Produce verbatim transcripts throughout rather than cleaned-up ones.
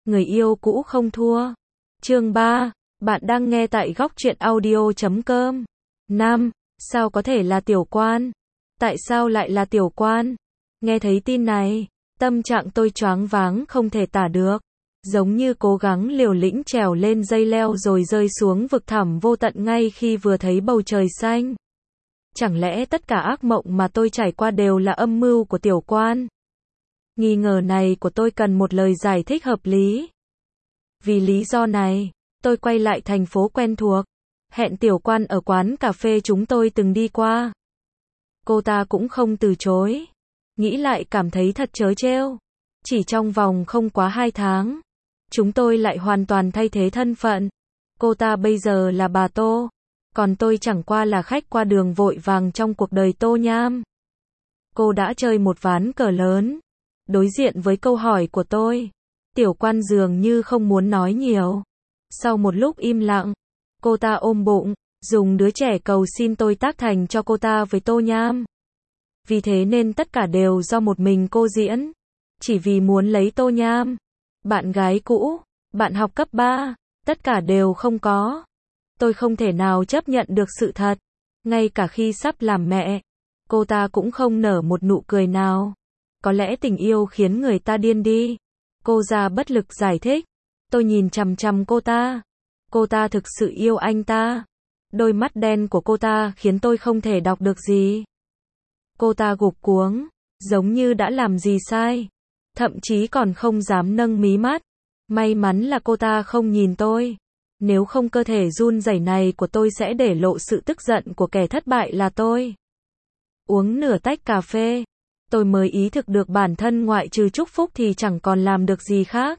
Người yêu cũ không thua. Chương ba. Bạn đang nghe tại góc truyện audio chấm com. Nam. Sao có thể là Tiểu Quan? Tại sao lại là Tiểu Quan? Nghe thấy tin này, tâm trạng tôi choáng váng không thể tả được. Giống như cố gắng liều lĩnh trèo lên dây leo rồi rơi xuống vực thẳm vô tận ngay khi vừa thấy bầu trời xanh. Chẳng lẽ tất cả ác mộng mà tôi trải qua đều là âm mưu của Tiểu Quan? Nghi ngờ này của tôi cần một lời giải thích hợp lý. Vì lý do này, tôi quay lại thành phố quen thuộc, hẹn Tiểu Quan ở quán cà phê chúng tôi từng đi qua. Cô ta cũng không từ chối. Nghĩ lại cảm thấy thật trớ trêu. Chỉ trong vòng không quá hai tháng, chúng tôi lại hoàn toàn thay thế thân phận. Cô ta bây giờ là bà Tô, còn tôi chẳng qua là khách qua đường vội vàng trong cuộc đời Tô Nham. Cô đã chơi một ván cờ lớn. Đối diện với câu hỏi của tôi, Tiểu Quan dường như không muốn nói nhiều. Sau một lúc im lặng, cô ta ôm bụng, dùng đứa trẻ cầu xin tôi tác thành cho cô ta với Tô Nham. Vì thế nên tất cả đều do một mình cô diễn. Chỉ vì muốn lấy Tô Nham. Bạn gái cũ, bạn học cấp ba, tất cả đều không có. Tôi không thể nào chấp nhận được sự thật. Ngay cả khi sắp làm mẹ, cô ta cũng không nở một nụ cười nào. Có lẽ tình yêu khiến người ta điên đi. Cô già bất lực giải thích. Tôi nhìn chằm chằm cô ta. Cô ta thực sự yêu anh ta. Đôi mắt đen của cô ta khiến tôi không thể đọc được gì. Cô ta gục cuống, giống như đã làm gì sai. Thậm chí còn không dám nâng mí mắt. May mắn là cô ta không nhìn tôi. Nếu không cơ thể run rẩy này của tôi sẽ để lộ sự tức giận của kẻ thất bại là tôi. Uống nửa tách cà phê, tôi mới ý thức được bản thân ngoại trừ chúc phúc thì chẳng còn làm được gì khác.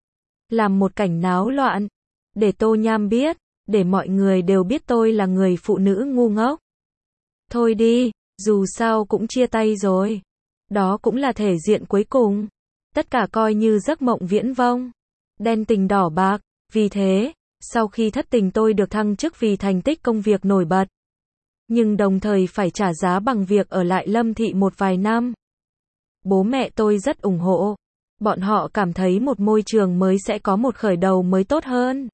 Làm một cảnh náo loạn, để Tô Nham biết, để mọi người đều biết tôi là người phụ nữ ngu ngốc. Thôi đi, dù sao cũng chia tay rồi. Đó cũng là thể diện cuối cùng. Tất cả coi như giấc mộng viễn vông. Đen tình đỏ bạc, vì thế, sau khi thất tình tôi được thăng chức vì thành tích công việc nổi bật. Nhưng đồng thời phải trả giá bằng việc ở lại Lâm Thị một vài năm. Bố mẹ tôi rất ủng hộ. Bọn họ cảm thấy một môi trường mới sẽ có một khởi đầu mới tốt hơn.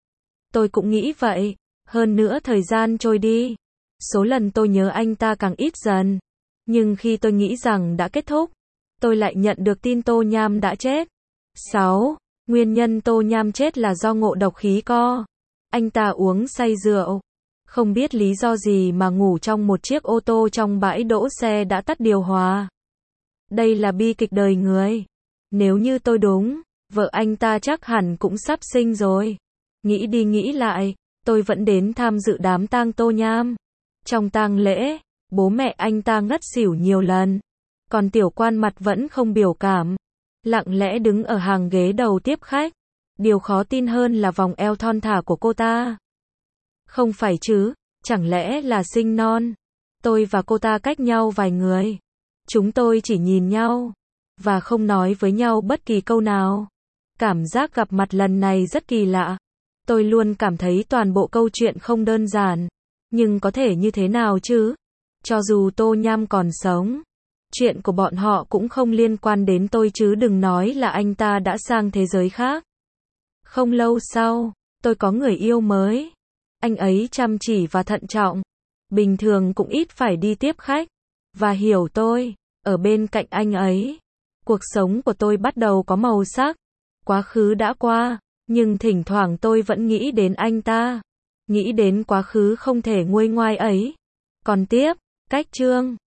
Tôi cũng nghĩ vậy. Hơn nữa thời gian trôi đi, số lần tôi nhớ anh ta càng ít dần. Nhưng khi tôi nghĩ rằng đã kết thúc, tôi lại nhận được tin Tô Nham đã chết. sáu. Nguyên nhân Tô Nham chết là do ngộ độc khí co. Anh ta uống say rượu. Không biết lý do gì mà ngủ trong một chiếc ô tô trong bãi đỗ xe đã tắt điều hòa. Đây là bi kịch đời người. Nếu như tôi đúng, vợ anh ta chắc hẳn cũng sắp sinh rồi. Nghĩ đi nghĩ lại, tôi vẫn đến tham dự đám tang Tô Nham. Trong tang lễ, bố mẹ anh ta ngất xỉu nhiều lần. Còn Tiểu Quan mặt vẫn không biểu cảm. Lặng lẽ đứng ở hàng ghế đầu tiếp khách. Điều khó tin hơn là vòng eo thon thả của cô ta. Không phải chứ, chẳng lẽ là sinh non? Tôi và cô ta cách nhau vài người. Chúng tôi chỉ nhìn nhau, và không nói với nhau bất kỳ câu nào. Cảm giác gặp mặt lần này rất kỳ lạ. Tôi luôn cảm thấy toàn bộ câu chuyện không đơn giản. Nhưng có thể như thế nào chứ? Cho dù Tô Nham còn sống, chuyện của bọn họ cũng không liên quan đến tôi chứ đừng nói là anh ta đã sang thế giới khác. Không lâu sau, tôi có người yêu mới. Anh ấy chăm chỉ và thận trọng. Bình thường cũng ít phải đi tiếp khách. Và hiểu tôi, ở bên cạnh anh ấy, cuộc sống của tôi bắt đầu có màu sắc. Quá khứ đã qua, nhưng thỉnh thoảng tôi vẫn nghĩ đến anh ta. Nghĩ đến quá khứ không thể nguôi ngoai ấy. Còn tiếp, cách chương.